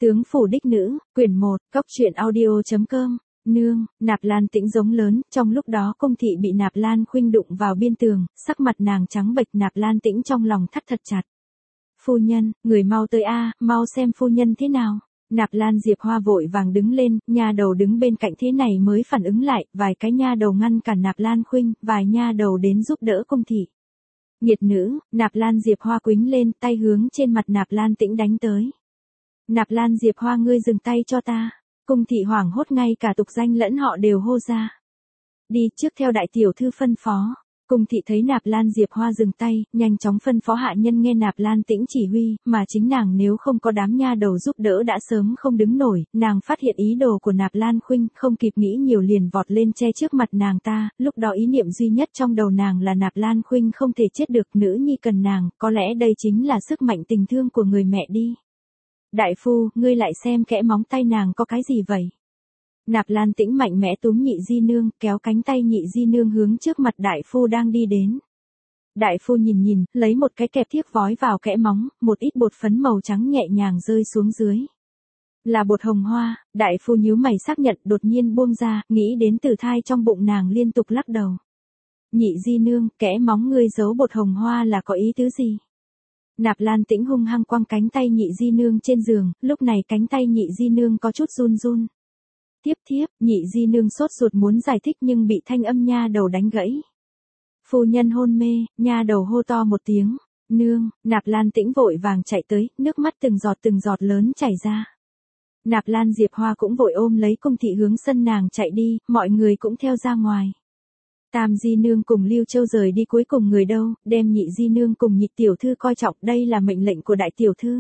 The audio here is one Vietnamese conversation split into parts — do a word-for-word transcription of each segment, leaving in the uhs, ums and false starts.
Tướng phủ đích nữ, quyển một, cóc truyện audio.com, nương, Nạp Lan Tĩnh giống lớn, trong lúc đó cung thị bị Nạp Lan Khuynh đụng vào biên tường, sắc mặt nàng trắng bệch. Nạp Lan Tĩnh trong lòng thắt thật chặt. Phu nhân, người mau tới a, mau xem phu nhân thế nào. Nạp Lan Diệp Hoa vội vàng đứng lên, nha đầu đứng bên cạnh thế này mới phản ứng lại, vài cái nha đầu ngăn cản Nạp Lan Khuynh, vài nha đầu đến giúp đỡ cung thị. Nhiệt nữ, Nạp Lan Diệp Hoa quýnh lên, tay hướng trên mặt Nạp Lan Tĩnh đánh tới. Nạp Lan Diệp Hoa, ngươi dừng tay cho ta. Cung thị hoảng hốt, ngay cả tục danh lẫn họ đều hô ra. Đi trước theo đại tiểu thư phân phó. Cung thị thấy Nạp Lan Diệp Hoa dừng tay, nhanh chóng phân phó hạ nhân nghe Nạp Lan Tĩnh chỉ huy, mà chính nàng nếu không có đám nha đầu giúp đỡ đã sớm không đứng nổi. Nàng phát hiện ý đồ của Nạp Lan Khuynh, không kịp nghĩ nhiều liền vọt lên che trước mặt nàng ta. Lúc đó ý niệm duy nhất trong đầu nàng là Nạp Lan Khuynh không thể chết được, nữ nhi cần nàng, có lẽ đây chính là sức mạnh tình thương của người mẹ đi. Đại phu, ngươi lại xem kẽ móng tay nàng có cái gì vậy? Nạp Lan Tĩnh mạnh mẽ túm Nhị Di Nương, kéo cánh tay Nhị Di Nương hướng trước mặt đại phu đang đi đến. Đại phu nhìn nhìn, lấy một cái kẹp thiếc vói vào kẽ móng, một ít bột phấn màu trắng nhẹ nhàng rơi xuống dưới. Là bột hồng hoa. Đại phu nhíu mày xác nhận, đột nhiên buông ra, nghĩ đến tử thai trong bụng nàng liên tục lắc đầu. Nhị Di Nương, kẽ móng ngươi giấu bột hồng hoa là có ý tứ gì? Nạp Lan Tĩnh hung hăng quăng cánh tay Nhị Di Nương trên giường, lúc này cánh tay Nhị Di Nương có chút run run. Tiếp tiếp, Nhị Di Nương sốt ruột muốn giải thích nhưng bị thanh âm nha đầu đánh gãy. Phu nhân hôn mê. Nha đầu hô to một tiếng. Nương. Nạp Lan Tĩnh vội vàng chạy tới, nước mắt từng giọt từng giọt lớn chảy ra. Nạp Lan Diệp Hoa cũng vội ôm lấy cung thị hướng sân nàng chạy đi, mọi người cũng theo ra ngoài. Tam Di Nương cùng Lưu Châu rời đi, cuối cùng người đâu, đem Nhị Di Nương cùng Nhị tiểu thư coi trọng, đây là mệnh lệnh của đại tiểu thư.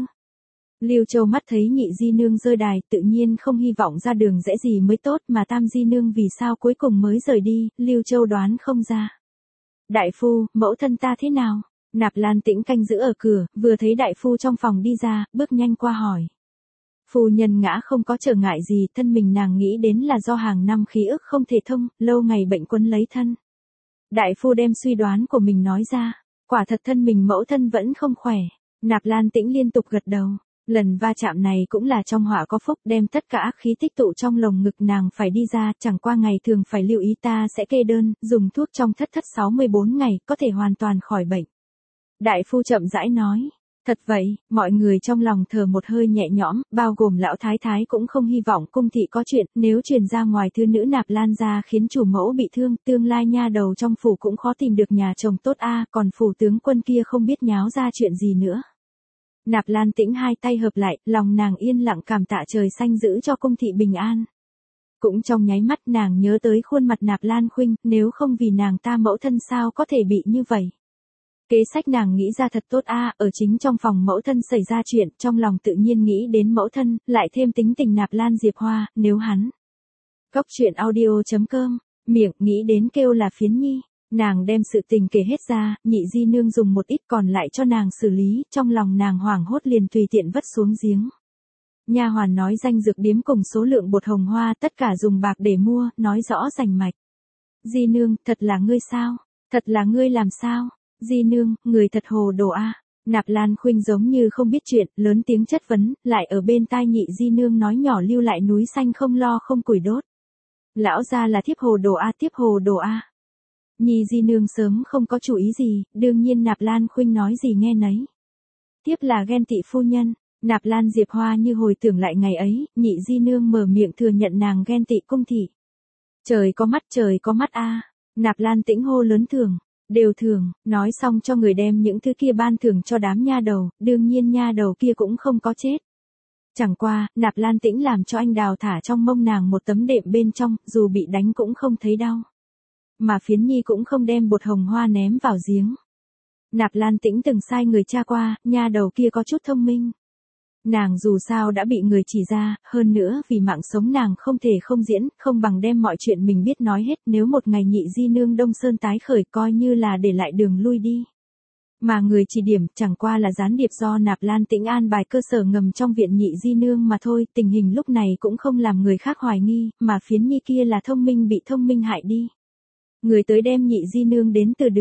Lưu Châu mắt thấy Nhị Di Nương rơi đài, tự nhiên không hy vọng ra đường rẽ gì mới tốt, mà Tam Di Nương vì sao cuối cùng mới rời đi, Lưu Châu đoán không ra. Đại phu, mẫu thân ta thế nào? Nạp Lan Tĩnh canh giữ ở cửa, vừa thấy đại phu trong phòng đi ra, bước nhanh qua hỏi. Phu nhân ngã không có trở ngại gì, thân mình nàng nghĩ đến là do hàng năm khí ức không thể thông, lâu ngày bệnh quấn lấy thân. Đại phu đem suy đoán của mình nói ra, quả thật thân mình mẫu thân vẫn không khỏe. Nạp Lan Tĩnh liên tục gật đầu, lần va chạm này cũng là trong họa có phúc, đem tất cả ác khí tích tụ trong lồng ngực nàng phải đi ra, chẳng qua ngày thường phải lưu ý ta sẽ kê đơn, dùng thuốc trong thất thất sáu mươi bốn ngày, có thể hoàn toàn khỏi bệnh. Đại phu chậm rãi nói. Thật vậy, mọi người trong lòng thở một hơi nhẹ nhõm, bao gồm lão thái thái cũng không hy vọng cung thị có chuyện, nếu truyền ra ngoài thư nữ Nạp Lan ra khiến chủ mẫu bị thương, tương lai nha đầu trong phủ cũng khó tìm được nhà chồng tốt a, còn phủ tướng quân kia không biết nháo ra chuyện gì nữa. Nạp Lan Tĩnh hai tay hợp lại, lòng nàng yên lặng cảm tạ trời xanh giữ cho cung thị bình an. Cũng trong nháy mắt nàng nhớ tới khuôn mặt Nạp Lan Khuynh, nếu không vì nàng ta mẫu thân sao có thể bị như vậy. Kế sách nàng nghĩ ra thật tốt a, ở chính trong phòng mẫu thân xảy ra chuyện, trong lòng tự nhiên nghĩ đến mẫu thân, lại thêm tính tình Nạp Lan Diệp Hoa, nếu hắn. Cóc truyện audio.com, miệng nghĩ đến kêu là Phiến Nhi, nàng đem sự tình kể hết ra, Nhị Di Nương dùng một ít còn lại cho nàng xử lý, trong lòng nàng hoảng hốt liền tùy tiện vất xuống giếng. Nha hoàn nói danh dược điếm cùng số lượng bột hồng hoa, tất cả dùng bạc để mua, nói rõ rành mạch. Di Nương, thật là ngươi sao? Thật là ngươi làm sao? Di Nương, người thật hồ đồ a. Nạp Lan Khuynh giống như không biết chuyện, lớn tiếng chất vấn, lại ở bên tai Nhị Di Nương nói nhỏ lưu lại núi xanh không lo không củi đốt. Lão gia là thiếp hồ đồ a, tiếp hồ đồ a. Nhị Di Nương sớm không có chủ ý gì, đương nhiên Nạp Lan Khuynh nói gì nghe nấy. Tiếp là ghen tị phu nhân. Nạp Lan Diệp Hoa như hồi tưởng lại ngày ấy, Nhị Di Nương mở miệng thừa nhận nàng ghen tị cung thị. Trời có mắt, trời có mắt a. Nạp Lan Tĩnh hô lớn thường. Đều thường, nói xong cho người đem những thứ kia ban thưởng cho đám nha đầu, đương nhiên nha đầu kia cũng không có chết. Chẳng qua, Nạp Lan Tĩnh làm cho anh đào thả trong mông nàng một tấm đệm bên trong, dù bị đánh cũng không thấy đau. Mà Phiến Nhi cũng không đem bột hồng hoa ném vào giếng. Nạp Lan Tĩnh từng sai người tra qua, nha đầu kia có chút thông minh. Nàng dù sao đã bị người chỉ ra, hơn nữa vì mạng sống nàng không thể không diễn, không bằng đem mọi chuyện mình biết nói hết, nếu một ngày Nhị Di Nương Đông Sơn tái khởi coi như là để lại đường lui đi. Mà người chỉ điểm chẳng qua là gián điệp do Nạp Lan Tĩnh an bài cơ sở ngầm trong viện Nhị Di Nương mà thôi, tình hình lúc này cũng không làm người khác hoài nghi, mà Phiến Nhi kia là thông minh bị thông minh hại đi. Người tới đem Nhị Di Nương đến từ đường.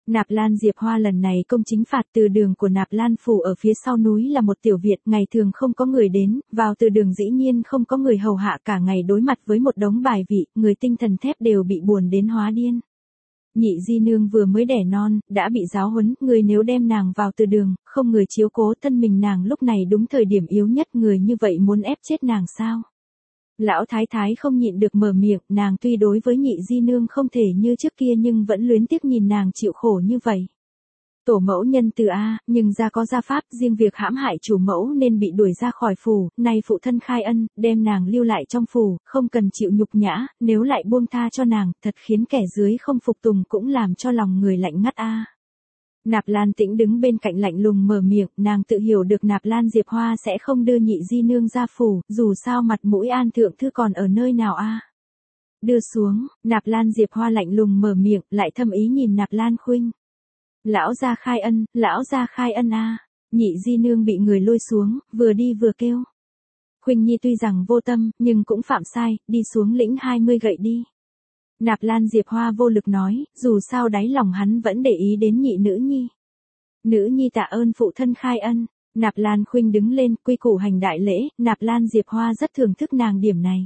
Nạp Lan Diệp Hoa lần này công chính phạt từ đường của Nạp Lan phủ ở phía sau núi là một tiểu viện, ngày thường không có người đến, vào từ đường dĩ nhiên không có người hầu hạ, cả ngày đối mặt với một đống bài vị, người tinh thần thép đều bị buồn đến hóa điên. Nhị di nương vừa mới đẻ non, đã bị giáo huấn, người nếu đem nàng vào từ đường, không người chiếu cố thân mình nàng lúc này đúng thời điểm yếu nhất, người như vậy muốn ép chết nàng sao? Lão thái thái không nhịn được mở miệng, nàng tuy đối với nhị di nương không thể như trước kia nhưng vẫn luyến tiếc nhìn nàng chịu khổ như vậy. Tổ mẫu nhân từ A, nhưng ra có gia pháp, riêng việc hãm hại chủ mẫu nên bị đuổi ra khỏi phủ, nay phụ thân khai ân, đem nàng lưu lại trong phủ, không cần chịu nhục nhã, nếu lại buông tha cho nàng, thật khiến kẻ dưới không phục tùng cũng làm cho lòng người lạnh ngắt A. Nạp Lan Tĩnh đứng bên cạnh lạnh lùng mở miệng, nàng tự hiểu được Nạp Lan Diệp Hoa sẽ không đưa nhị di nương ra phủ, dù sao mặt mũi An thượng thư còn ở nơi nào A. Đưa xuống, Nạp Lan Diệp Hoa lạnh lùng mở miệng, lại thâm ý nhìn Nạp Lan Khuynh. Lão gia khai ân, lão gia khai ân a. Nhị di nương bị người lôi xuống, vừa đi vừa kêu. Khuynh Nhi tuy rằng vô tâm, nhưng cũng phạm sai, đi xuống lĩnh hai mươi gậy đi. Nạp Lan Diệp Hoa vô lực nói, dù sao đáy lòng hắn vẫn để ý đến nhị nữ nhi. Nữ nhi tạ ơn phụ thân khai ân. Nạp Lan Khuynh đứng lên, quy củ hành đại lễ, Nạp Lan Diệp Hoa rất thưởng thức nàng điểm này.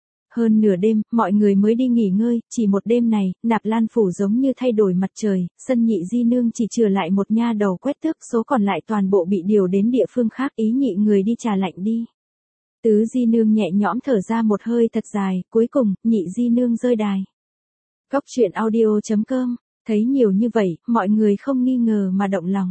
Hơn nửa đêm, mọi người mới đi nghỉ ngơi, chỉ một đêm này, Nạp Lan phủ giống như thay đổi mặt trời, sân nhị di nương chỉ chừa lại một nha đầu quét tước, số còn lại toàn bộ bị điều đến địa phương khác, ý nhị người đi trà lạnh đi. Tứ di nương nhẹ nhõm thở ra một hơi thật dài, cuối cùng, nhị di nương rơi đài. Cốc truyện audio chấm com, thấy nhiều như vậy, mọi người không nghi ngờ mà động lòng.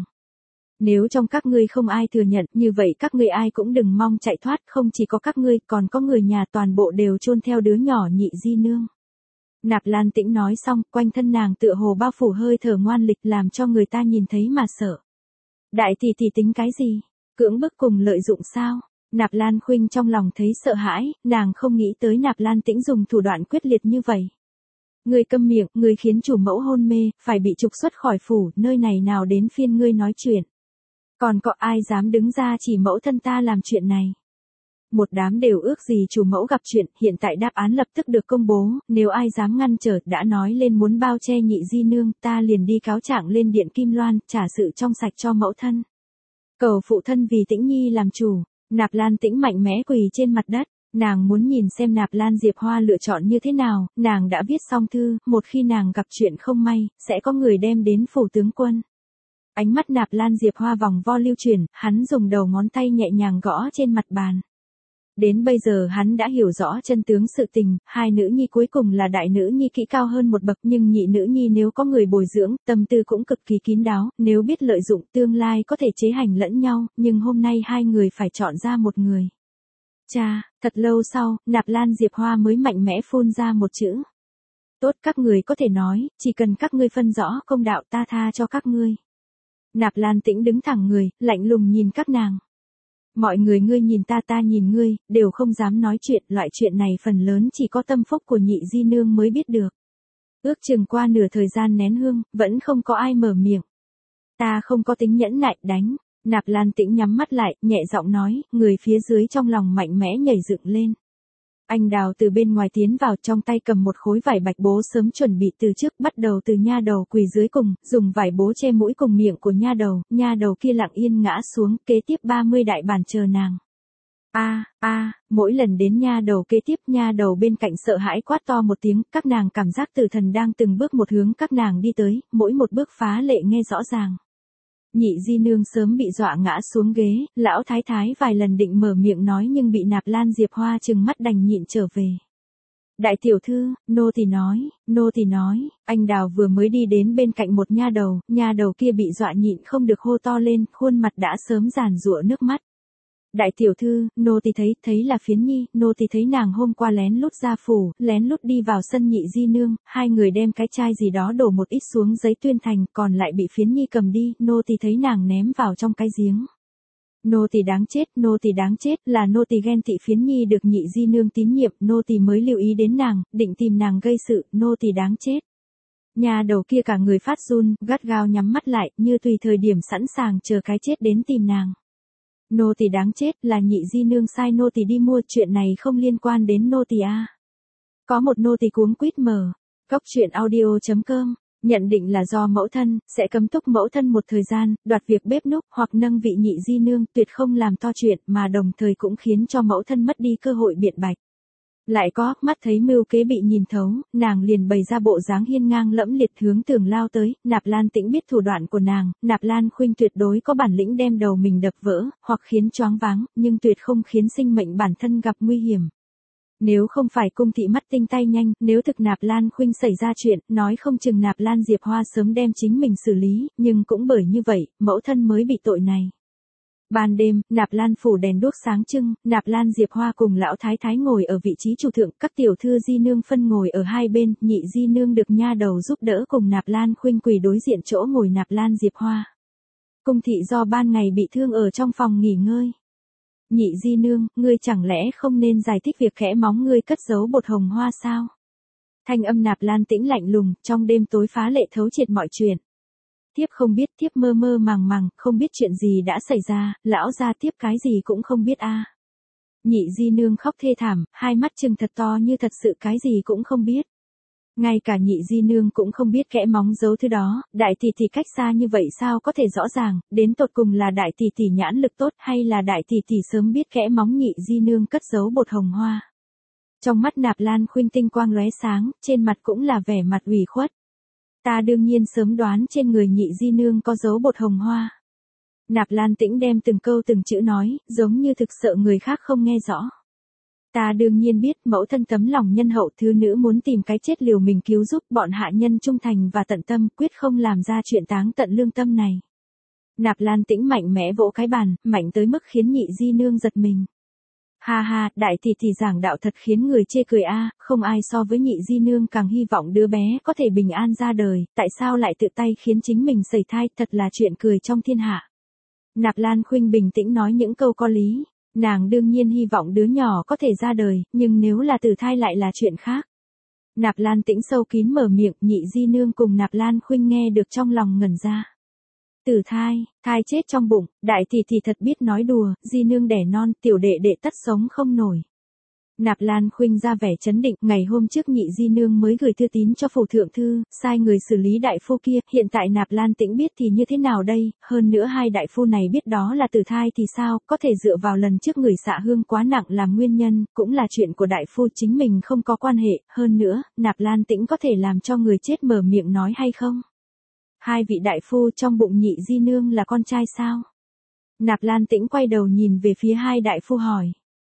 Nếu trong các ngươi không ai thừa nhận, như vậy các ngươi ai cũng đừng mong chạy thoát, không chỉ có các ngươi, còn có người nhà toàn bộ đều chôn theo đứa nhỏ nhị di nương. Nạp Lan Tĩnh nói xong, quanh thân nàng tựa hồ bao phủ hơi thở ngoan lịch làm cho người ta nhìn thấy mà sợ. Đại tỷ tỷ tính cái gì? Cưỡng bức cùng lợi dụng sao? Nạp Lan Khuynh trong lòng thấy sợ hãi, nàng không nghĩ tới Nạp Lan Tĩnh dùng thủ đoạn quyết liệt như vậy. Ngươi câm miệng, ngươi khiến chủ mẫu hôn mê, phải bị trục xuất khỏi phủ, nơi này nào đến phiên ngươi nói chuyện. Còn có ai dám đứng ra chỉ mẫu thân ta làm chuyện này? Một đám đều ước gì chủ mẫu gặp chuyện, hiện tại đáp án lập tức được công bố, nếu ai dám ngăn trở đã nói lên muốn bao che nhị di nương, ta liền đi cáo trạng lên điện Kim Loan, trả sự trong sạch cho mẫu thân. Cầu phụ thân vì Tĩnh Nhi làm chủ. Nạp Lan Tĩnh mạnh mẽ quỳ trên mặt đất, nàng muốn nhìn xem Nạp Lan Diệp Hoa lựa chọn như thế nào, nàng đã viết xong thư, một khi nàng gặp chuyện không may, sẽ có người đem đến phủ tướng quân. Ánh mắt Nạp Lan Diệp Hoa vòng vo lưu chuyển, hắn dùng đầu ngón tay nhẹ nhàng gõ trên mặt bàn. Đến bây giờ hắn đã hiểu rõ chân tướng sự tình, hai nữ nhi cuối cùng là đại nữ nhi kỹ cao hơn một bậc, nhưng nhị nữ nhi nếu có người bồi dưỡng, tâm tư cũng cực kỳ kín đáo, nếu biết lợi dụng tương lai có thể chế hành lẫn nhau, nhưng hôm nay hai người phải chọn ra một người. Cha, thật lâu sau, Nạp Lan Diệp Hoa mới mạnh mẽ phun ra một chữ. Tốt, các người có thể nói, chỉ cần các ngươi phân rõ công đạo ta tha cho các ngươi. Nạp Lan Tĩnh đứng thẳng người, lạnh lùng nhìn các nàng. Mọi người ngươi nhìn ta ta nhìn ngươi, đều không dám nói chuyện, loại chuyện này phần lớn chỉ có tâm phúc của nhị di nương mới biết được. Ước chừng qua nửa thời gian nén hương, vẫn không có ai mở miệng. Ta không có tính nhẫn nại, đánh. Nạp Lan Tĩnh nhắm mắt lại, nhẹ giọng nói, người phía dưới trong lòng mạnh mẽ nhảy dựng lên. Anh Đào từ bên ngoài tiến vào, trong tay cầm một khối vải bạch bố sớm chuẩn bị từ trước, bắt đầu từ nha đầu quỳ dưới cùng, dùng vải bố che mũi cùng miệng của nha đầu, nha đầu kia lặng yên ngã xuống, kế tiếp ba mươi đại bản chờ nàng. A, a, mỗi lần đến nha đầu kế tiếp, nha đầu bên cạnh sợ hãi quát to một tiếng, các nàng cảm giác tử thần đang từng bước một hướng các nàng đi tới, mỗi một bước phá lệ nghe rõ ràng. Nhị di nương sớm bị dọa ngã xuống ghế, lão thái thái vài lần định mở miệng nói nhưng bị Nạp Lan Diệp Hoa trừng mắt đành nhịn trở về. Đại tiểu thư, nô tỳ nói, nô tỳ nói, anh Đào vừa mới đi đến bên cạnh một nha đầu, nha đầu kia bị dọa nhịn không được hô to lên, khuôn mặt đã sớm giàn giụa nước mắt. Đại tiểu thư, nô tỳ thấy, thấy là Phiến Nhi, nô tỳ thấy nàng hôm qua lén lút ra phủ, lén lút đi vào sân nhị di nương, hai người đem cái chai gì đó đổ một ít xuống giấy tuyên thành, còn lại bị Phiến Nhi cầm đi, nô tỳ thấy nàng ném vào trong cái giếng. Nô tỳ đáng chết, nô tỳ đáng chết, là nô tỳ ghen tị Phiến Nhi được nhị di nương tín nhiệm, nô tỳ mới lưu ý đến nàng, định tìm nàng gây sự, nô tỳ đáng chết. Nhà đầu kia cả người phát run, gắt gao nhắm mắt lại, như tùy thời điểm sẵn sàng chờ cái chết đến tìm nàng. Nô tỳ đáng chết, là nhị di nương sai nô tỳ đi mua, chuyện này không liên quan đến nô tỳ a. Có một nô tỳ cuống quýt mở. Cốc truyện audio chấm com Nhận định là do mẫu thân, sẽ cấm túc mẫu thân một thời gian, đoạt việc bếp núc hoặc nâng vị nhị di nương, tuyệt không làm to chuyện mà đồng thời cũng khiến cho mẫu thân mất đi cơ hội biện bạch. Lại có, mắt thấy mưu kế bị nhìn thấu, nàng liền bày ra bộ dáng hiên ngang lẫm liệt hướng tường lao tới, Nạp Lan Tĩnh biết thủ đoạn của nàng, Nạp Lan Khuynh tuyệt đối có bản lĩnh đem đầu mình đập vỡ, hoặc khiến choáng váng, nhưng tuyệt không khiến sinh mệnh bản thân gặp nguy hiểm. Nếu không phải cung thị mắt tinh tay nhanh, nếu thực Nạp Lan Khuynh xảy ra chuyện, nói không chừng Nạp Lan Diệp Hoa sớm đem chính mình xử lý, nhưng cũng bởi như vậy, mẫu thân mới bị tội này. Ban đêm, Nạp Lan phủ đèn đuốc sáng trưng, Nạp Lan Diệp Hoa cùng lão thái thái ngồi ở vị trí chủ thượng, các tiểu thư di nương phân ngồi ở hai bên, nhị di nương được nha đầu giúp đỡ cùng Nạp Lan Khuynh quỳ đối diện chỗ ngồi Nạp Lan Diệp Hoa. Cung thị do ban ngày bị thương ở trong phòng nghỉ ngơi. Nhị di nương, ngươi chẳng lẽ không nên giải thích việc khẽ móng ngươi cất giấu bột hồng hoa sao? Thanh âm Nạp Lan Tĩnh lạnh lùng, trong đêm tối phá lệ thấu triệt mọi chuyện. Thiếp không biết, thiếp mơ mơ màng màng, không biết chuyện gì đã xảy ra, lão gia thiếp cái gì cũng không biết a. À. Nhị di nương khóc thê thảm, hai mắt trừng thật to như thật sự cái gì cũng không biết. Ngay cả nhị di nương cũng không biết kẽ móng giấu thứ đó, đại tỷ tỷ cách xa như vậy sao có thể rõ ràng, đến tột cùng là đại tỷ tỷ nhãn lực tốt hay là đại tỷ tỷ sớm biết kẽ móng nhị di nương cất giấu bột hồng hoa. Trong mắt Nạp Lan Khuynh tinh quang lóe sáng, trên mặt cũng là vẻ mặt ủy khuất. Ta đương nhiên sớm đoán trên người nhị di nương có dấu bột hồng hoa. Nạp Lan Tĩnh đem từng câu từng chữ nói, giống như thực sợ người khác không nghe rõ. Ta đương nhiên biết mẫu thân tấm lòng nhân hậu, thứ nữ muốn tìm cái chết liều mình cứu giúp bọn hạ nhân trung thành và tận tâm, quyết không làm ra chuyện táng tận lương tâm này. Nạp Lan Tĩnh mạnh mẽ vỗ cái bàn, mạnh tới mức khiến nhị di nương giật mình. Ha ha, đại tỷ tỷ giảng đạo thật khiến người chê cười a, không ai so với nhị di nương càng hy vọng đứa bé có thể bình an ra đời, tại sao lại tự tay khiến chính mình sẩy thai, thật là chuyện cười trong thiên hạ. Nạp Lan Khuynh bình tĩnh nói những câu có lý, nàng đương nhiên hy vọng đứa nhỏ có thể ra đời, nhưng nếu là tử thai lại là chuyện khác. Nạp Lan Tĩnh sâu kín mở miệng, nhị di nương cùng Nạp Lan Khuynh nghe được trong lòng ngẩn ra. Tử thai, thai chết trong bụng, đại tỷ tỷ thật biết nói đùa, di nương đẻ non, tiểu đệ đệ tất sống không nổi. Nạp Lan Khuynh ra vẻ chấn định, ngày hôm trước nhị di nương mới gửi thư tín cho phủ thượng thư, sai người xử lý đại phu kia, hiện tại Nạp Lan Tĩnh biết thì như thế nào đây, hơn nữa hai đại phu này biết đó là tử thai thì sao, có thể dựa vào lần trước người xạ hương quá nặng làm nguyên nhân, cũng là chuyện của đại phu chính mình không có quan hệ, hơn nữa, Nạp Lan Tĩnh có thể làm cho người chết mở miệng nói hay không? Hai vị đại phu trong bụng nhị di nương là con trai sao? Nạp Lan Tĩnh quay đầu nhìn về phía hai đại phu hỏi.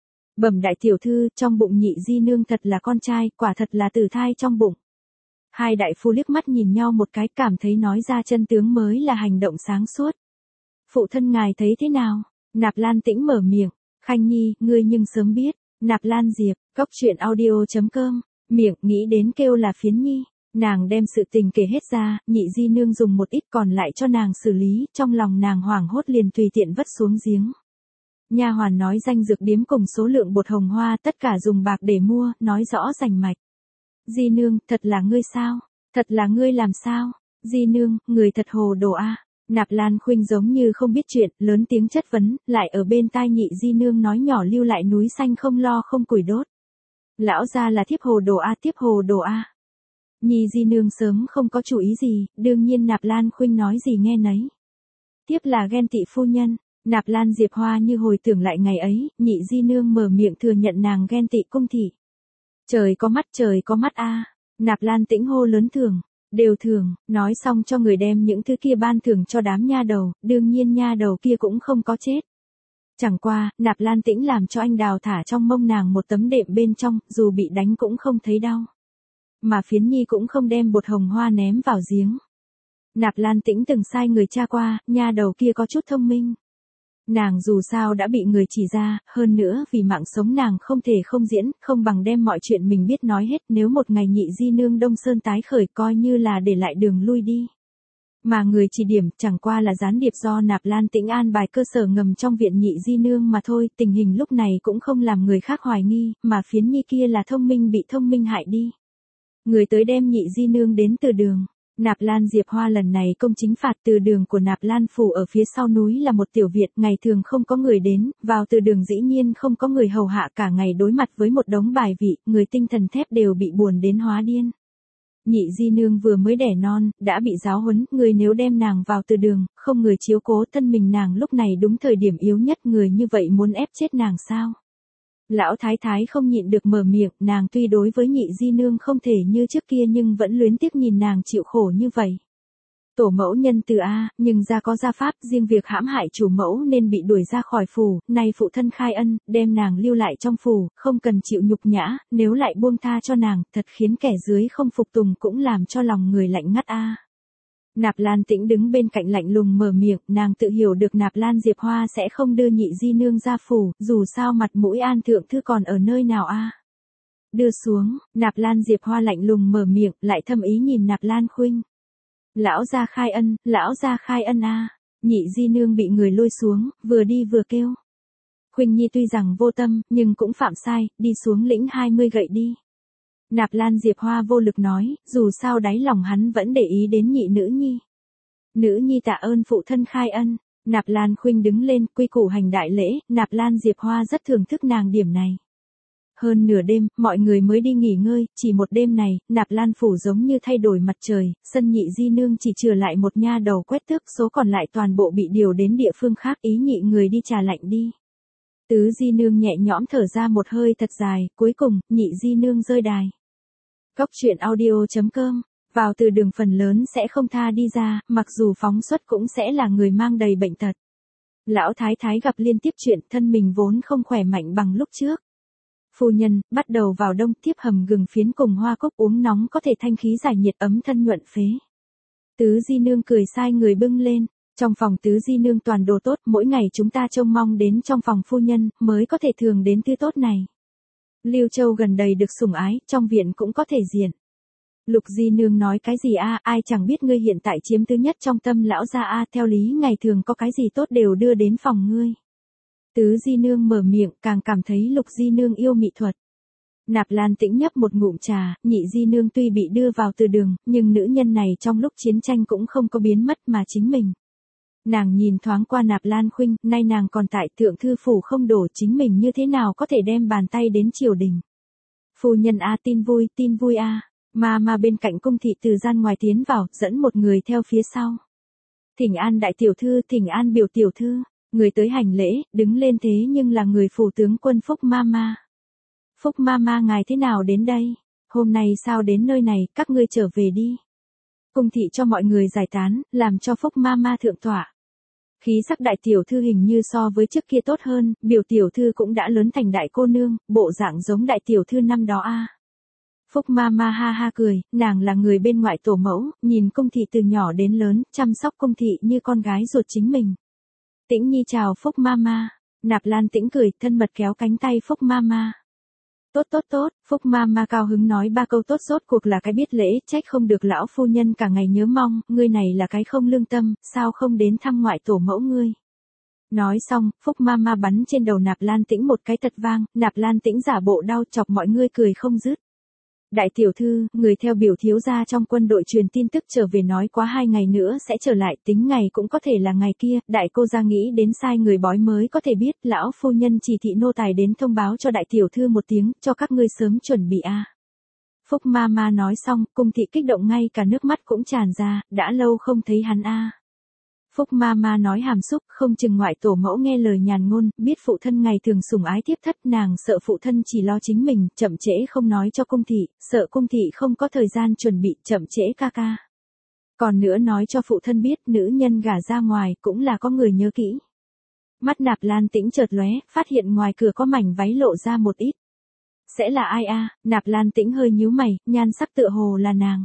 Bẩm đại tiểu thư, trong bụng nhị di nương thật là con trai, quả thật là tử thai trong bụng. Hai đại phu liếc mắt nhìn nhau một cái, cảm thấy nói ra chân tướng mới là hành động sáng suốt. Phụ thân ngài thấy thế nào? Nạp Lan Tĩnh mở miệng. Khanh nhi, ngươi nhưng sớm biết. Nạp Lan Diệp, cốc truyện audio chấm com, miệng nghĩ đến kêu là phiến nhi. Nàng đem sự tình kể hết ra, nhị di nương dùng một ít còn lại cho nàng xử lý, trong lòng nàng hoảng hốt liền tùy tiện vất xuống giếng. Nha hoàn nói danh dược điếm cùng số lượng bột hồng hoa, tất cả dùng bạc để mua, nói rõ rành mạch. Di nương, thật là ngươi sao? Thật là ngươi làm sao? Di nương, người thật hồ đồ a. Nạp Lan Khuynh giống như không biết chuyện, lớn tiếng chất vấn, lại ở bên tai nhị di nương nói nhỏ lưu lại núi xanh không lo không củi đốt. Lão gia là thiếp hồ đồ a, thiếp hồ đồ a. Nhị di nương sớm không có chủ ý gì, đương nhiên Nạp Lan Khuynh nói gì nghe nấy. Tiếp là ghen tị phu nhân. Nạp Lan Diệp Hoa như hồi tưởng lại ngày ấy, nhị di nương mở miệng thừa nhận nàng ghen tị cung thị. Trời có mắt, trời có mắt a. Nạp Lan Tĩnh hô lớn thường, đều thường, nói xong cho người đem những thứ kia ban thưởng cho đám nha đầu, đương nhiên nha đầu kia cũng không có chết. Chẳng qua, Nạp Lan Tĩnh làm cho anh đào thả trong mông nàng một tấm đệm bên trong, dù bị đánh cũng không thấy đau. Mà phiến nhi cũng không đem bột hồng hoa ném vào giếng. Nạp Lan Tĩnh từng sai người tra qua, nha đầu kia có chút thông minh. Nàng dù sao đã bị người chỉ ra, hơn nữa vì mạng sống nàng không thể không diễn, không bằng đem mọi chuyện mình biết nói hết, nếu một ngày nhị di nương Đông Sơn tái khởi coi như là để lại đường lui đi. Mà người chỉ điểm chẳng qua là gián điệp do Nạp Lan Tĩnh an bài cơ sở ngầm trong viện nhị di nương mà thôi, tình hình lúc này cũng không làm người khác hoài nghi, mà phiến nhi kia là thông minh bị thông minh hại đi. Người tới đem nhị di nương đến từ đường. Nạp Lan Diệp Hoa lần này công chính phạt từ đường của Nạp Lan phủ ở phía sau núi là một tiểu viện, ngày thường không có người đến, vào từ đường dĩ nhiên không có người hầu hạ, cả ngày đối mặt với một đống bài vị, người tinh thần thép đều bị buồn đến hóa điên. Nhị di nương vừa mới đẻ non, đã bị giáo huấn, người nếu đem nàng vào từ đường, không người chiếu cố thân mình nàng lúc này đúng thời điểm yếu nhất, người như vậy muốn ép chết nàng sao? Lão thái thái không nhịn được mở miệng, nàng tuy đối với nhị di nương không thể như trước kia nhưng vẫn luyến tiếc nhìn nàng chịu khổ như vậy. Tổ mẫu nhân từ A, nhưng ra có gia pháp, riêng việc hãm hại chủ mẫu nên bị đuổi ra khỏi phủ, nay phụ thân khai ân, đem nàng lưu lại trong phủ, không cần chịu nhục nhã, nếu lại buông tha cho nàng, thật khiến kẻ dưới không phục tùng cũng làm cho lòng người lạnh ngắt A. Nạp Lan Tĩnh đứng bên cạnh lạnh lùng mở miệng, nàng tự hiểu được Nạp Lan Diệp Hoa sẽ không đưa nhị di nương ra phủ, dù sao mặt mũi An thượng thư còn ở nơi nào A. Đưa xuống, Nạp Lan Diệp Hoa lạnh lùng mở miệng, lại thâm ý nhìn Nạp Lan Khuynh. Lão gia khai ân, lão gia khai ân a. Nhị di nương bị người lôi xuống, vừa đi vừa kêu. Khuynh Nhi tuy rằng vô tâm, nhưng cũng phạm sai, đi xuống lĩnh hai mươi gậy đi. Nạp Lan Diệp Hoa vô lực nói, dù sao đáy lòng hắn vẫn để ý đến nhị nữ nhi. Nữ nhi tạ ơn phụ thân khai ân. Nạp Lan Khuynh đứng lên, quy củ hành đại lễ, Nạp Lan Diệp Hoa rất thưởng thức nàng điểm này. Hơn nửa đêm, mọi người mới đi nghỉ ngơi, chỉ một đêm này, Nạp Lan phủ giống như thay đổi mặt trời, sân nhị di nương chỉ trừ lại một nha đầu quét tước, số còn lại toàn bộ bị điều đến địa phương khác, ý nhị người đi trà lạnh đi. Tứ di nương nhẹ nhõm thở ra một hơi thật dài, cuối cùng, nhị di nương rơi đài. Cốc truyện audio chấm com, vào từ đường phần lớn sẽ không tha đi ra, mặc dù phóng xuất cũng sẽ là người mang đầy bệnh tật. Lão thái thái gặp liên tiếp chuyện, thân mình vốn không khỏe mạnh bằng lúc trước. Phu nhân, bắt đầu vào đông, tiếp hầm gừng phiến cùng hoa cúc uống nóng có thể thanh khí giải nhiệt ấm thân nhuận phế. Tứ di nương cười sai người bưng lên, trong phòng tứ di nương toàn đồ tốt, mỗi ngày chúng ta trông mong đến trong phòng phu nhân, mới có thể thường đến tư tốt này. Lưu Châu gần đầy được sủng ái, trong viện cũng có thể diện. Lục di nương nói cái gì a, ai chẳng biết ngươi hiện tại chiếm thứ nhất trong tâm lão gia a, theo lý ngày thường có cái gì tốt đều đưa đến phòng ngươi. Tứ di nương mở miệng, càng cảm thấy lục di nương yêu mỹ thuật. Nạp Lan Tĩnh nhấp một ngụm trà, nhị di nương tuy bị đưa vào từ đường, nhưng nữ nhân này trong lúc chiến tranh cũng không có biến mất mà chính mình. Nàng nhìn thoáng qua Nạp Lan Khuynh, nay nàng còn tại thượng thư phủ không đổ, chính mình như thế nào có thể đem bàn tay đến triều đình. Phu nhân a, tin vui, tin vui a. Mà mà bên cạnh cung thị từ gian ngoài tiến vào, dẫn một người theo phía sau. Thỉnh an đại tiểu thư, thỉnh an biểu tiểu thư. Người tới hành lễ, đứng lên thế nhưng là người phủ tướng quân Phúc Mama. Phúc Mama ngài thế nào đến đây? Hôm nay sao đến nơi này, các ngươi trở về đi. Cung thị cho mọi người giải tán, làm cho Phúc Mama thượng tọa. Khí sắc đại tiểu thư hình như so với trước kia tốt hơn, biểu tiểu thư cũng đã lớn thành đại cô nương, bộ dạng giống đại tiểu thư năm đó a. Phúc Mama ha ha cười, nàng là người bên ngoại tổ mẫu, nhìn cung thị từ nhỏ đến lớn, chăm sóc cung thị như con gái ruột chính mình. Tĩnh Nhi chào Phúc Mama. Nạp Lan Tĩnh cười, thân mật kéo cánh tay Phúc Mama. Tốt tốt tốt, Phúc Mama cao hứng nói ba câu tốt rốt cuộc là cái biết lễ, trách không được lão phu nhân cả ngày nhớ mong, ngươi này là cái không lương tâm, sao không đến thăm ngoại tổ mẫu ngươi. Nói xong, Phúc Mama bắn trên đầu Nạp Lan Tĩnh một cái thật vang, Nạp Lan Tĩnh giả bộ đau chọc mọi người cười không dứt. Đại tiểu thư, người theo biểu thiếu gia trong quân đội truyền tin tức trở về nói quá hai ngày nữa sẽ trở lại, tính ngày cũng có thể là ngày kia, đại cô gia nghĩ đến sai người bói mới có thể biết, lão phu nhân chỉ thị nô tài đến thông báo cho đại tiểu thư một tiếng, cho các ngươi sớm chuẩn bị a. Phúc Mama nói xong, cung thị kích động ngay cả nước mắt cũng tràn ra, đã lâu không thấy hắn a. Phúc Mama nói hàm xúc, không chừng ngoại tổ mẫu nghe lời nhàn ngôn, biết phụ thân ngày thường sủng ái tiếp thất, nàng sợ phụ thân chỉ lo chính mình, chậm trễ không nói cho cung thị, sợ cung thị không có thời gian chuẩn bị, chậm trễ ca ca. Còn nữa nói cho phụ thân biết, nữ nhân gả ra ngoài, cũng là có người nhớ kỹ. Mắt Nạp Lan Tĩnh chợt lóe, phát hiện ngoài cửa có mảnh váy lộ ra một ít. Sẽ là ai a? Nạp Lan Tĩnh hơi nhíu mày, nhan sắc tựa hồ là nàng.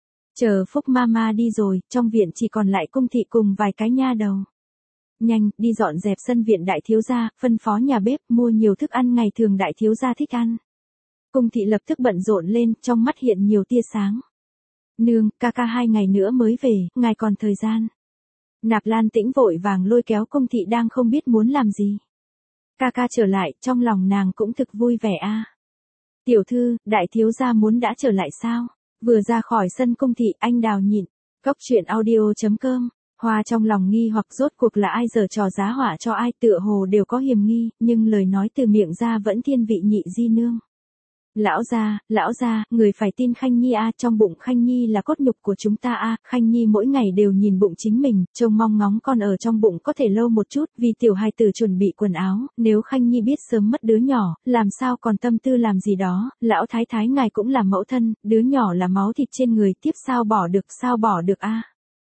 Chờ Phúc Mama đi rồi, trong viện chỉ còn lại cung thị cùng vài cái nha đầu. Nhanh, đi dọn dẹp sân viện đại thiếu gia, phân phó nhà bếp, mua nhiều thức ăn ngày thường đại thiếu gia thích ăn. Cung thị lập tức bận rộn lên, trong mắt hiện nhiều tia sáng. Nương, ca ca hai ngày nữa mới về, ngài còn thời gian. Nạp Lan Tĩnh vội vàng lôi kéo cung thị đang không biết muốn làm gì. Ca ca trở lại, trong lòng nàng cũng thực vui vẻ a. Tiểu thư, đại thiếu gia muốn đã trở lại sao? Vừa ra khỏi sân cung thị, anh đào nhịn. Cốc truyện audio chấm com. Hoa trong lòng nghi hoặc rốt cuộc là ai giở trò giá họa cho ai, tựa hồ đều có hiềm nghi, nhưng lời nói từ miệng ra vẫn thiên vị nhị di nương. Lão gia, lão gia, người phải tin Khanh Nhi a, trong bụng Khanh Nhi là cốt nhục của chúng ta a, Khanh Nhi mỗi ngày đều nhìn bụng chính mình, trông mong ngóng con ở trong bụng có thể lâu một chút, vì tiểu hài tử chuẩn bị quần áo, nếu Khanh Nhi biết sớm mất đứa nhỏ, làm sao còn tâm tư làm gì đó, lão thái thái ngài cũng là mẫu thân, đứa nhỏ là máu thịt trên người, tiếp sao bỏ được, sao bỏ được a.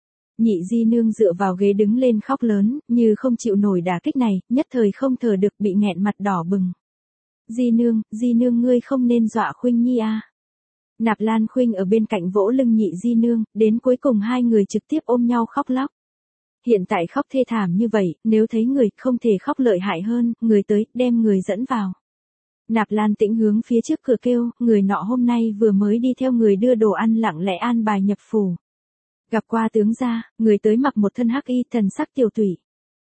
Nhị di nương dựa vào ghế đứng lên khóc lớn, như không chịu nổi đả kích này, nhất thời không thở được, bị nghẹn mặt đỏ bừng. Di nương, di nương ngươi không nên dọa Khuynh Nhi a. Nạp Lan Khuynh ở bên cạnh vỗ lưng nhị di nương, đến cuối cùng hai người trực tiếp ôm nhau khóc lóc. Hiện tại khóc thê thảm như vậy, nếu thấy người không thể khóc lợi hại hơn, người tới, đem người dẫn vào. Nạp Lan Tĩnh hướng phía trước cửa kêu, người nọ hôm nay vừa mới đi theo người đưa đồ ăn lặng lẽ an bài nhập phủ. Gặp qua tướng gia, người tới mặc một thân hắc y, thần sắc tiểu tụy.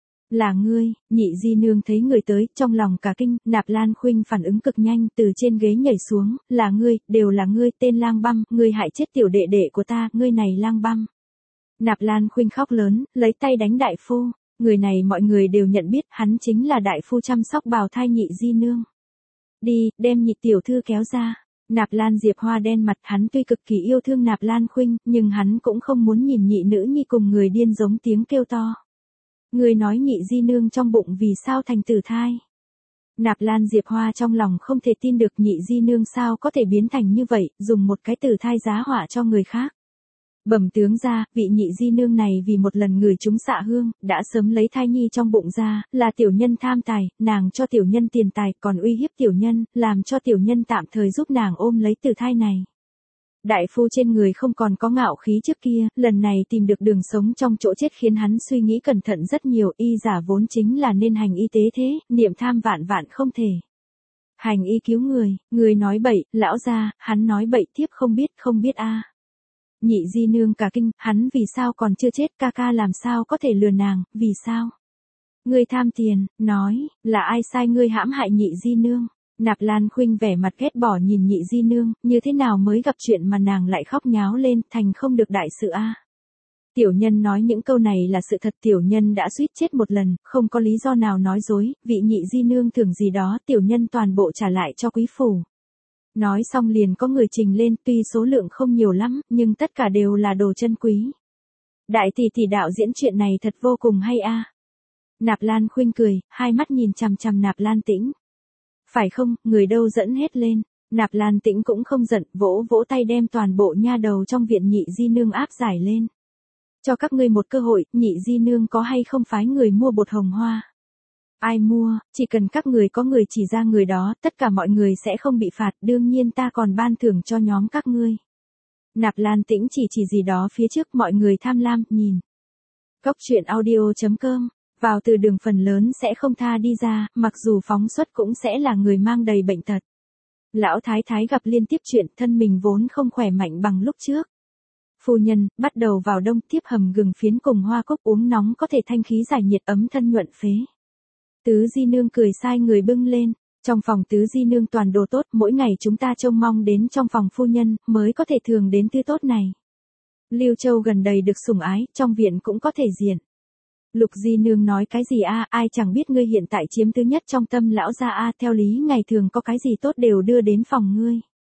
Là ngươi, nhị di nương thấy người tới, trong lòng cả kinh, Nạp Lan Khuynh phản ứng cực nhanh, từ trên ghế nhảy xuống, là ngươi, đều là ngươi, tên Lang Băm, ngươi hại chết tiểu đệ đệ của ta, ngươi này Lang Băm. Nạp Lan Khuynh khóc lớn, lấy tay đánh đại phu, người này mọi người đều nhận biết, hắn chính là đại phu chăm sóc bào thai nhị di nương. Đi, đem nhị tiểu thư kéo ra. Nạp Lan Diệp Hoa đen mặt, hắn tuy cực kỳ yêu thương Nạp Lan Khuynh, nhưng hắn cũng không muốn nhìn nhị nữ nhi cùng người điên giống tiếng kêu to. Người nói nhị di nương trong bụng vì sao thành tử thai. Nạp Lan Diệp Hoa trong lòng không thể tin được nhị di nương sao có thể biến thành như vậy, dùng một cái tử thai giá họa cho người khác. Bẩm tướng ra, vị nhị di nương này vì một lần ngửi chúng xạ hương, đã sớm lấy thai nhi trong bụng ra, là tiểu nhân tham tài, nàng cho tiểu nhân tiền tài, còn uy hiếp tiểu nhân, làm cho tiểu nhân tạm thời giúp nàng ôm lấy tử thai này. Đại phu trên người không còn có ngạo khí trước kia, lần này tìm được đường sống trong chỗ chết khiến hắn suy nghĩ cẩn thận rất nhiều, y giả vốn chính là nên hành y tế thế, niệm tham vạn vạn không thể. Hành y cứu người, người nói bậy, lão gia, hắn nói bậy tiếp không biết không biết a. Nhị di nương cả kinh, hắn vì sao còn chưa chết, ca ca làm sao có thể lừa nàng, vì sao? Ngươi tham tiền, nói, là ai sai ngươi hãm hại nhị di nương? Nạp Lan Khuynh vẻ mặt ghét bỏ nhìn nhị di nương, như thế nào mới gặp chuyện mà nàng lại khóc nháo lên, thành không được đại sự a. Tiểu nhân nói những câu này là sự thật, tiểu nhân đã suýt chết một lần, không có lý do nào nói dối, vị nhị di nương thưởng gì đó, tiểu nhân toàn bộ trả lại cho quý phủ. Nói xong liền có người trình lên, tuy số lượng không nhiều lắm, nhưng tất cả đều là đồ chân quý. Đại tỷ tỷ đạo diễn chuyện này thật vô cùng hay a. Nạp Lan Khuynh cười, hai mắt nhìn chằm chằm Nạp Lan Tĩnh. Phải không, người đâu dẫn hết lên. Nạp Lan Tĩnh cũng không giận, vỗ vỗ tay đem toàn bộ nha đầu trong viện nhị di nương áp giải lên. Cho các ngươi một cơ hội, nhị di nương có hay không phái người mua bột hồng hoa? Ai mua, chỉ cần các người có người chỉ ra người đó, tất cả mọi người sẽ không bị phạt, đương nhiên ta còn ban thưởng cho nhóm các ngươi. Nạp Lan Tĩnh chỉ chỉ gì đó phía trước, mọi người tham lam, nhìn. Cốc truyện audio chấm com, vào từ đường phần lớn sẽ không tha đi ra, mặc dù phóng xuất cũng sẽ là người mang đầy bệnh tật. Lão thái thái gặp liên tiếp chuyện, thân mình vốn không khỏe mạnh bằng lúc trước. Phu nhân, bắt đầu vào đông, tiếp hầm gừng phiến cùng hoa cúc uống nóng có thể thanh khí giải nhiệt, ấm thân nhuận phế. Tứ di nương cười sai người bưng lên, trong phòng tứ di nương toàn đồ tốt, mỗi ngày chúng ta trông mong đến trong phòng phu nhân, mới có thể thường đến thứ tốt này. Lưu Châu gần đây được sủng ái, trong viện cũng có thể diện. Lục di nương nói cái gì a, ai chẳng biết ngươi hiện tại chiếm thứ nhất trong tâm lão gia a, theo lý ngày thường có cái gì tốt đều đưa đến phòng ngươi.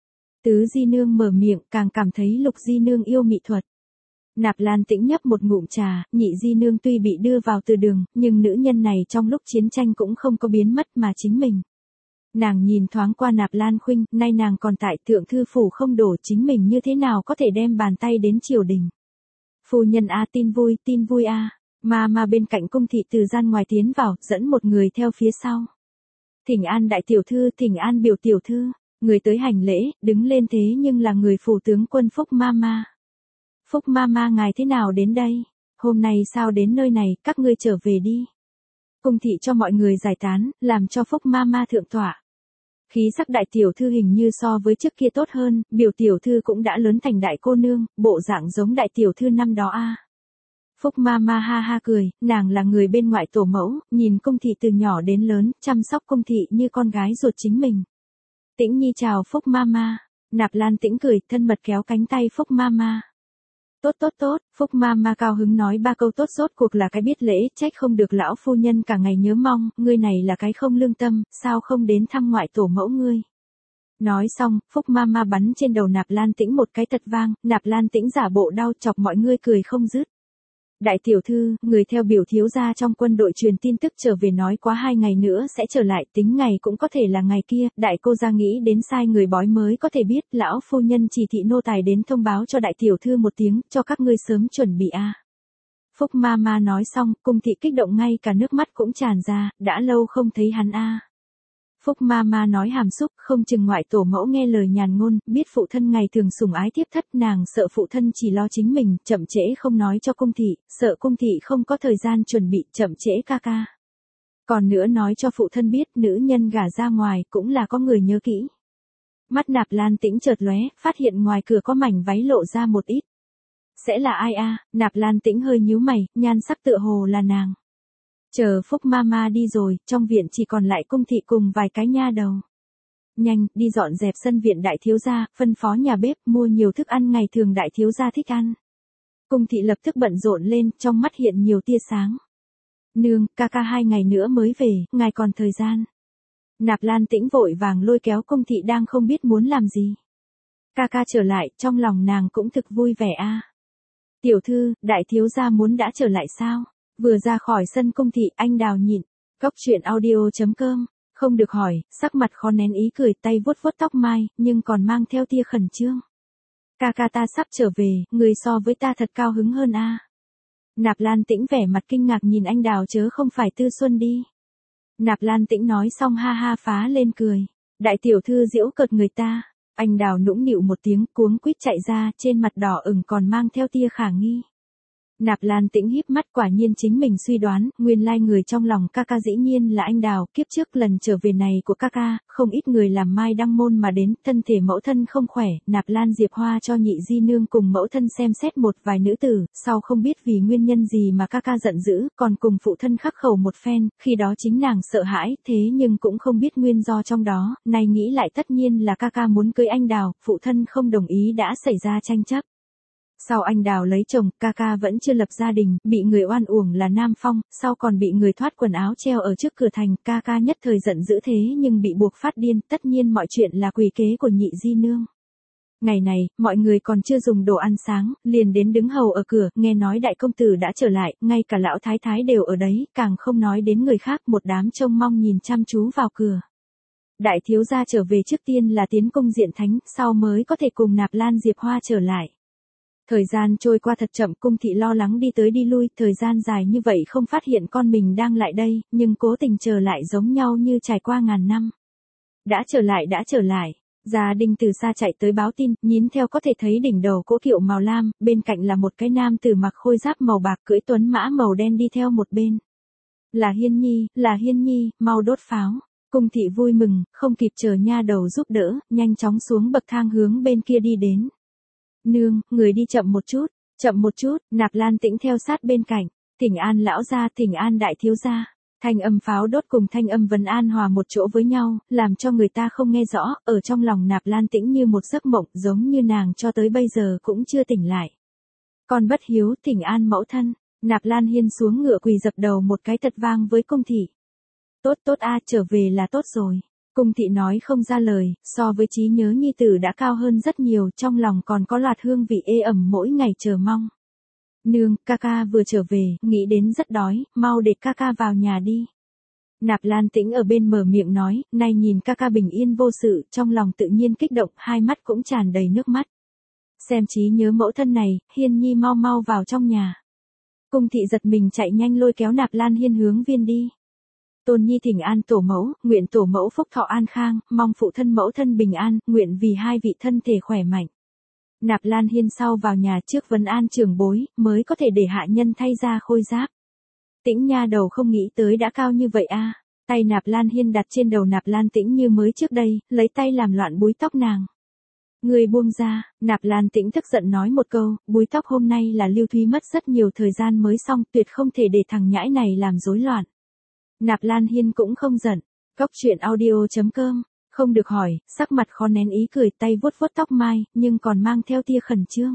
Tứ di nương mở miệng, càng cảm thấy lục di nương yêu mỹ thuật. Nạp Lan Tĩnh nhấp một ngụm trà, nhị di nương tuy bị đưa vào từ đường, nhưng nữ nhân này trong lúc chiến tranh cũng không có biến mất mà chính mình. Nàng nhìn thoáng qua Nạp Lan Khuynh, nay nàng còn tại thượng thư phủ không đổ, chính mình như thế nào có thể đem bàn tay đến triều đình. Phu nhân a, tin vui, tin vui a. Mà mà bên cạnh cung thị từ gian ngoài tiến vào, dẫn một người theo phía sau. Thỉnh an đại tiểu thư, thỉnh an biểu tiểu thư, người tới hành lễ, đứng lên thế nhưng là người phủ tướng quân Phúc Mama. Phúc Mama ngài thế nào đến đây? Hôm nay sao đến nơi này, các ngươi trở về đi. Cung thị cho mọi người giải tán, làm cho Phúc Mama thượng tọa. Khí sắc đại tiểu thư hình như so với trước kia tốt hơn, biểu tiểu thư cũng đã lớn thành đại cô nương, bộ dạng giống đại tiểu thư năm đó a. Phúc Mama ha ha cười, nàng là người bên ngoại tổ mẫu, nhìn cung thị từ nhỏ đến lớn, chăm sóc cung thị như con gái ruột chính mình. Tĩnh Nhi chào Phúc Mama. Nạp Lan Tĩnh cười, thân mật kéo cánh tay Phúc Mama. Tốt tốt tốt, Phúc Mama cao hứng nói ba câu tốt, rốt cuộc là cái biết lễ, trách không được lão phu nhân cả ngày nhớ mong, ngươi này là cái không lương tâm, sao không đến thăm ngoại tổ mẫu ngươi. Nói xong, Phúc Mama bắn trên đầu Nạp Lan Tĩnh một cái thật vang, Nạp Lan Tĩnh giả bộ đau chọc mọi người cười không dứt. Đại tiểu thư, người theo biểu thiếu gia trong quân đội truyền tin tức trở về nói quá hai ngày nữa sẽ trở lại, tính ngày cũng có thể là ngày kia, đại cô gia nghĩ đến sai người bói mới có thể biết, lão phu nhân chỉ thị nô tài đến thông báo cho đại tiểu thư một tiếng, cho các ngươi sớm chuẩn bị a. À. Phúc Mama nói xong, cung thị kích động ngay cả nước mắt cũng tràn ra, đã lâu không thấy hắn a. À. Phúc Mama nói hàm xúc, không chừng ngoại tổ mẫu nghe lời nhàn ngôn, biết phụ thân ngày thường sủng ái tiếp thất, nàng sợ phụ thân chỉ lo chính mình, chậm trễ không nói cho cung thị, sợ cung thị không có thời gian chuẩn bị, chậm trễ ca ca. Còn nữa nói cho phụ thân biết, nữ nhân gả ra ngoài cũng là có người nhớ kỹ. Mắt Nạp Lan Tĩnh chợt lóe, phát hiện ngoài cửa có mảnh váy lộ ra một ít. Sẽ là ai a? À? Nạp Lan Tĩnh hơi nhíu mày, nhan sắc tựa hồ là nàng. Chờ Phúc Mama đi rồi, trong viện chỉ còn lại cung thị cùng vài cái nha đầu. Nhanh, đi dọn dẹp sân viện đại thiếu gia, phân phó nhà bếp mua nhiều thức ăn ngày thường đại thiếu gia thích ăn. Cung thị lập tức bận rộn lên, trong mắt hiện nhiều tia sáng. Nương, ca ca hai ngày nữa mới về, ngài còn thời gian. Nạp Lan Tĩnh vội vàng lôi kéo cung thị đang không biết muốn làm gì. Ca ca trở lại, trong lòng nàng cũng thực vui vẻ a. À. Tiểu thư, đại thiếu gia muốn đã trở lại sao? Vừa ra khỏi sân cung thị, anh Đào nhịn. Cốc truyện audio chấm com, không được hỏi, sắc mặt khó nén ý cười, tay vuốt vuốt tóc mai, nhưng còn mang theo tia khẩn trương. Ca ca ta sắp trở về, người so với ta thật cao hứng hơn a. À. Nạp Lan Tĩnh vẻ mặt kinh ngạc nhìn anh Đào chớ không phải Tư Xuân đi. Nạp Lan Tĩnh nói xong ha ha phá lên cười. Đại tiểu thư giễu cợt người ta. Anh Đào nũng nịu một tiếng cuống quýt chạy ra, trên mặt đỏ ửng còn mang theo tia khả nghi. Nạp Lan Tĩnh híp mắt, quả nhiên chính mình suy đoán, nguyên lai người trong lòng ca ca dĩ nhiên là anh Đào, kiếp trước lần trở về này của ca ca, không ít người làm mai đăng môn mà đến, thân thể mẫu thân không khỏe, Nạp Lan Diệp Hoa cho nhị di nương cùng mẫu thân xem xét một vài nữ tử, sau không biết vì nguyên nhân gì mà ca ca giận dữ, còn cùng phụ thân khắc khẩu một phen, khi đó chính nàng sợ hãi, thế nhưng cũng không biết nguyên do trong đó, nay nghĩ lại tất nhiên là ca ca muốn cưới anh Đào, phụ thân không đồng ý đã xảy ra tranh chấp. Sau anh Đào lấy chồng, ca ca vẫn chưa lập gia đình, bị người oan uổng là Nam Phong, sau còn bị người thoát quần áo treo ở trước cửa thành, ca ca nhất thời giận dữ thế nhưng bị buộc phát điên, tất nhiên mọi chuyện là quỷ kế của nhị di nương. Ngày này, mọi người còn chưa dùng đồ ăn sáng, liền đến đứng hầu ở cửa, nghe nói đại công tử đã trở lại, ngay cả lão thái thái đều ở đấy, càng không nói đến người khác, một đám trông mong nhìn chăm chú vào cửa. Đại thiếu gia trở về trước tiên là tiến cung diện thánh, sau mới có thể cùng Nạp Lan Diệp Hoa trở lại. Thời gian trôi qua thật chậm, cung thị lo lắng đi tới đi lui, thời gian dài như vậy không phát hiện con mình đang lại đây, nhưng cố tình trở lại giống nhau như trải qua ngàn năm. Đã trở lại đã trở lại, gia đình từ xa chạy tới báo tin, nhín theo có thể thấy đỉnh đầu cỗ kiệu màu lam, bên cạnh là một cái nam tử mặc khôi giáp màu bạc cưỡi tuấn mã màu đen đi theo một bên. Là Hiên Nhi, là Hiên Nhi, mau đốt pháo. Cung thị vui mừng, không kịp chờ nha đầu giúp đỡ, nhanh chóng xuống bậc thang hướng bên kia đi đến. Nương, người đi chậm một chút, chậm một chút, Nạp Lan Tĩnh theo sát bên cạnh, thỉnh an lão gia, thỉnh an đại thiếu gia. Thanh âm pháo đốt cùng thanh âm vấn an hòa một chỗ với nhau, làm cho người ta không nghe rõ, ở trong lòng Nạp Lan Tĩnh như một giấc mộng, giống như nàng cho tới bây giờ cũng chưa tỉnh lại. Con bất hiếu, thỉnh an mẫu thân, Nạp Lan Hiên xuống ngựa quỳ dập đầu một cái thật vang với cung thị. Tốt tốt a, trở về là tốt rồi. Cung thị nói không ra lời, so với trí nhớ nhi tử đã cao hơn rất nhiều, trong lòng còn có loạt hương vị ê ẩm mỗi ngày chờ mong. Nương, ca ca vừa trở về, nghĩ đến rất đói, mau để ca ca vào nhà đi. Nạp Lan Tĩnh ở bên mở miệng nói, nay nhìn ca ca bình yên vô sự, trong lòng tự nhiên kích động, hai mắt cũng tràn đầy nước mắt. Xem trí nhớ mẫu thân này, Hiên Nhi mau mau vào trong nhà. Cung thị giật mình chạy nhanh lôi kéo Nạp Lan Hiên hướng viên đi. Tôn Nhi thỉnh an tổ mẫu, nguyện tổ mẫu phúc thọ an khang, mong phụ thân mẫu thân bình an, nguyện vì hai vị thân thể khỏe mạnh. Nạp Lan Hiên sau vào nhà trước vấn an trưởng bối, mới có thể để hạ nhân thay ra khôi giáp. Tĩnh nha đầu không nghĩ tới đã cao như vậy a. À. Tay Nạp Lan Hiên đặt trên đầu Nạp Lan Tĩnh như mới trước đây, lấy tay làm loạn búi tóc nàng. Người buông ra, Nạp Lan Tĩnh tức giận nói một câu, búi tóc hôm nay là Lưu Thúy mất rất nhiều thời gian mới xong, tuyệt không thể để thằng nhãi này làm rối loạn. Nạp Lan Hiên cũng không giận. Cốc truyện audio chấm com, không được hỏi, sắc mặt khó nén ý cười, tay vuốt vuốt tóc mai, nhưng còn mang theo tia khẩn trương.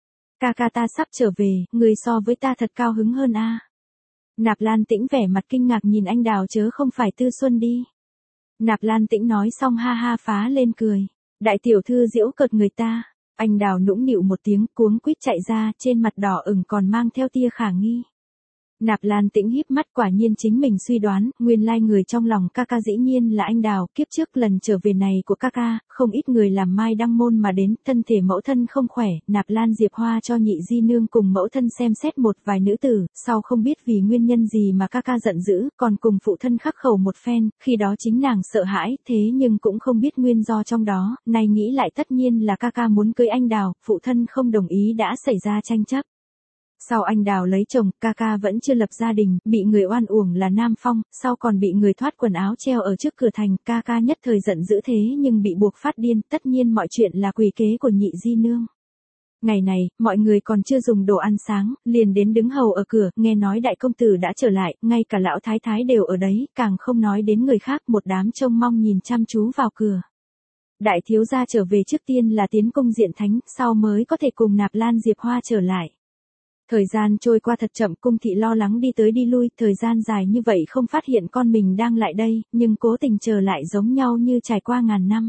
Ca ca ta sắp trở về, người so với ta thật cao hứng hơn a. À. Nạp Lan Tĩnh vẻ mặt kinh ngạc nhìn anh Đào chớ không phải Tư Xuân đi. Nạp Lan Tĩnh nói xong ha ha phá lên cười. Đại tiểu thư giễu cợt người ta. Anh Đào nũng nịu một tiếng cuống quýt chạy ra, trên mặt đỏ ửng còn mang theo tia khả nghi. Nạp Lan Tĩnh híp mắt, quả nhiên chính mình suy đoán, nguyên lai người trong lòng ca ca dĩ nhiên là anh Đào. Kiếp trước lần trở về này của ca ca, không ít người làm mai đăng môn mà đến, thân thể mẫu thân không khỏe, Nạp Lan Diệp Hoa cho nhị di nương cùng mẫu thân xem xét một vài nữ tử, sau không biết vì nguyên nhân gì mà ca ca giận dữ, còn cùng phụ thân khắc khẩu một phen, khi đó chính nàng sợ hãi, thế nhưng cũng không biết nguyên do trong đó, nay nghĩ lại tất nhiên là ca ca muốn cưới anh Đào, phụ thân không đồng ý đã xảy ra tranh chấp. Sau anh Đào lấy chồng, ca ca vẫn chưa lập gia đình, bị người oan uổng là Nam Phong, sau còn bị người thoát quần áo treo ở trước cửa thành, ca ca nhất thời giận dữ thế nhưng bị buộc phát điên, tất nhiên mọi chuyện là quỷ kế của nhị di nương. Ngày này, mọi người còn chưa dùng đồ ăn sáng, liền đến đứng hầu ở cửa, nghe nói đại công tử đã trở lại, ngay cả lão thái thái đều ở đấy, càng không nói đến người khác, một đám trông mong nhìn chăm chú vào cửa. Đại thiếu gia trở về trước tiên là tiến cung diện thánh, sau mới có thể cùng Nạp Lan Diệp Hoa trở lại. Thời gian trôi qua thật chậm, cung thị lo lắng đi tới đi lui, thời gian dài như vậy không phát hiện con mình đang lại đây, nhưng cố tình trở lại giống nhau như trải qua ngàn năm.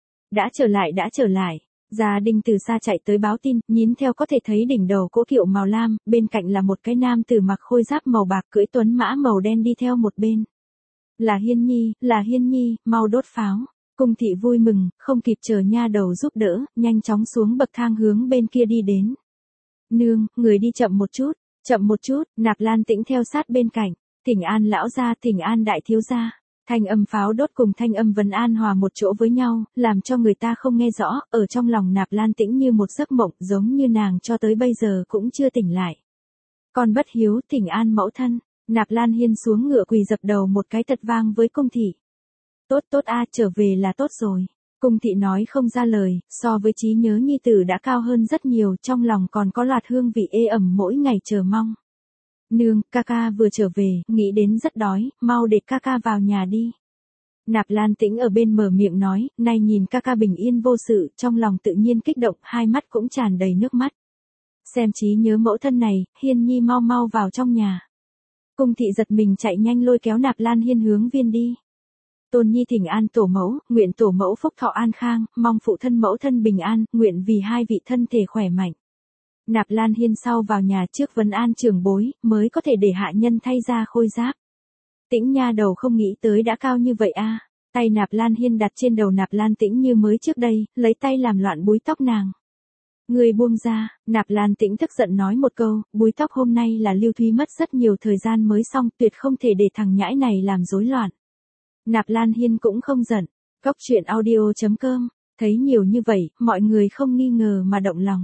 Đã trở lại đã trở lại, gia đình từ xa chạy tới báo tin, nhìn theo có thể thấy đỉnh đầu cỗ kiệu màu lam, bên cạnh là một cái nam tử mặc khôi giáp màu bạc cưỡi tuấn mã màu đen đi theo một bên. Là Hiên Nhi, là Hiên Nhi, mau đốt pháo. Cung thị vui mừng, không kịp chờ nha đầu giúp đỡ, nhanh chóng xuống bậc thang hướng bên kia đi đến. Nương, người đi chậm một chút, chậm một chút, Nạp Lan Tĩnh theo sát bên cạnh, thỉnh an lão gia, thỉnh an đại thiếu gia. Thanh âm pháo đốt cùng thanh âm vấn an hòa một chỗ với nhau, làm cho người ta không nghe rõ, ở trong lòng Nạp Lan Tĩnh như một giấc mộng, giống như nàng cho tới bây giờ cũng chưa tỉnh lại. Con bất hiếu, thỉnh an mẫu thân, Nạp Lan Hiên xuống ngựa quỳ dập đầu một cái thật vang với cung thị. Tốt tốt a, trở về là tốt rồi. Cung thị nói không ra lời, so với trí nhớ nhi tử đã cao hơn rất nhiều, trong lòng còn có loạt hương vị ê ẩm mỗi ngày chờ mong. Nương, ca ca vừa trở về, nghĩ đến rất đói, mau để ca ca vào nhà đi. Nạp Lan Tĩnh ở bên mở miệng nói, nay nhìn ca ca bình yên vô sự, trong lòng tự nhiên kích động, hai mắt cũng tràn đầy nước mắt. Xem trí nhớ mẫu thân này, Hiên Nhi mau mau vào trong nhà. Cung thị giật mình chạy nhanh lôi kéo Nạp Lan Hiên hướng viên đi. Tôn Nhi thỉnh an tổ mẫu, nguyện tổ mẫu phúc thọ an khang, mong phụ thân mẫu thân bình an, nguyện vì hai vị thân thể khỏe mạnh. Nạp Lan Hiên sau vào nhà trước vấn an trưởng bối, mới có thể để hạ nhân thay ra khôi giáp. Tĩnh nha đầu không nghĩ tới đã cao như vậy a. Tay Nạp Lan Hiên đặt trên đầu Nạp Lan Tĩnh như mới trước đây, lấy tay làm loạn búi tóc nàng. Người buông ra, Nạp Lan Tĩnh tức giận nói một câu, búi tóc hôm nay là Lưu Thúy mất rất nhiều thời gian mới xong, tuyệt không thể để thằng nhãi này làm rối loạn. Nạp Lan Hiên cũng không giận. Cốc truyện audio chấm com, thấy nhiều như vậy, mọi người không nghi ngờ mà động lòng.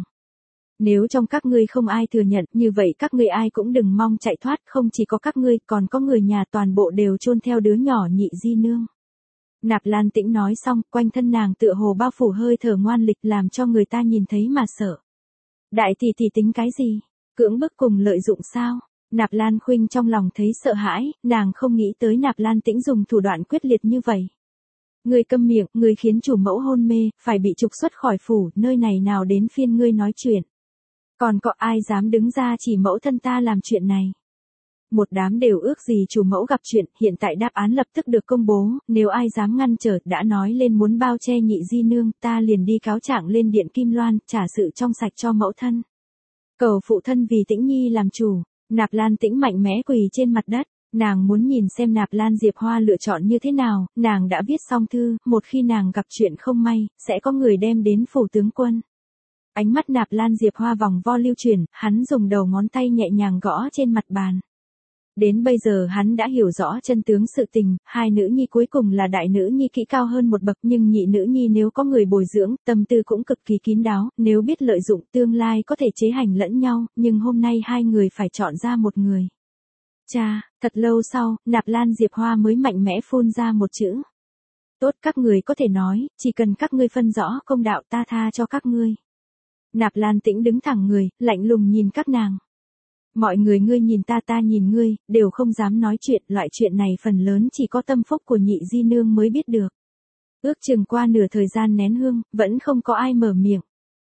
Nếu trong các ngươi không ai thừa nhận, như vậy các ngươi ai cũng đừng mong chạy thoát, không chỉ có các ngươi, còn có người nhà toàn bộ đều chôn theo đứa nhỏ nhị di nương. Nạp Lan Tĩnh nói xong, quanh thân nàng tựa hồ bao phủ hơi thở ngoan lịch làm cho người ta nhìn thấy mà sợ. Đại tỷ tỷ tính cái gì? Cưỡng bức cùng lợi dụng sao? Nạp Lan Khuynh trong lòng thấy sợ hãi, nàng không nghĩ tới Nạp Lan Tĩnh dùng thủ đoạn quyết liệt như vậy. Ngươi câm miệng, ngươi khiến chủ mẫu hôn mê, phải bị trục xuất khỏi phủ, nơi này nào đến phiên ngươi nói chuyện. Còn có ai dám đứng ra chỉ mẫu thân ta làm chuyện này? Một đám đều ước gì chủ mẫu gặp chuyện, hiện tại đáp án lập tức được công bố, nếu ai dám ngăn trở, đã nói lên muốn bao che nhị di nương, ta liền đi cáo trạng lên điện Kim Loan, trả sự trong sạch cho mẫu thân. Cầu phụ thân vì Tĩnh Nhi làm chủ. Nạp Lan Tĩnh mạnh mẽ quỳ trên mặt đất, nàng muốn nhìn xem Nạp Lan Diệp Hoa lựa chọn như thế nào, nàng đã viết xong thư, một khi nàng gặp chuyện không may, sẽ có người đem đến phủ tướng quân. Ánh mắt Nạp Lan Diệp Hoa vòng vo lưu chuyển, hắn dùng đầu ngón tay nhẹ nhàng gõ trên mặt bàn. Đến bây giờ hắn đã hiểu rõ chân tướng sự tình, hai nữ nhi cuối cùng là đại nữ nhi kỹ cao hơn một bậc, nhưng nhị nữ nhi nếu có người bồi dưỡng, tâm tư cũng cực kỳ kín đáo, nếu biết lợi dụng tương lai có thể chế hành lẫn nhau, nhưng hôm nay hai người phải chọn ra một người. Cha, thật lâu sau, Nạp Lan Diệp Hoa mới mạnh mẽ phun ra một chữ. Tốt, các người có thể nói, chỉ cần các ngươi phân rõ công đạo ta tha cho các ngươi. Nạp Lan Tĩnh đứng thẳng người, lạnh lùng nhìn các nàng. Mọi người ngươi nhìn ta ta nhìn ngươi, đều không dám nói chuyện, loại chuyện này phần lớn chỉ có tâm phúc của nhị di nương mới biết được. Ước chừng qua nửa thời gian nén hương, vẫn không có ai mở miệng.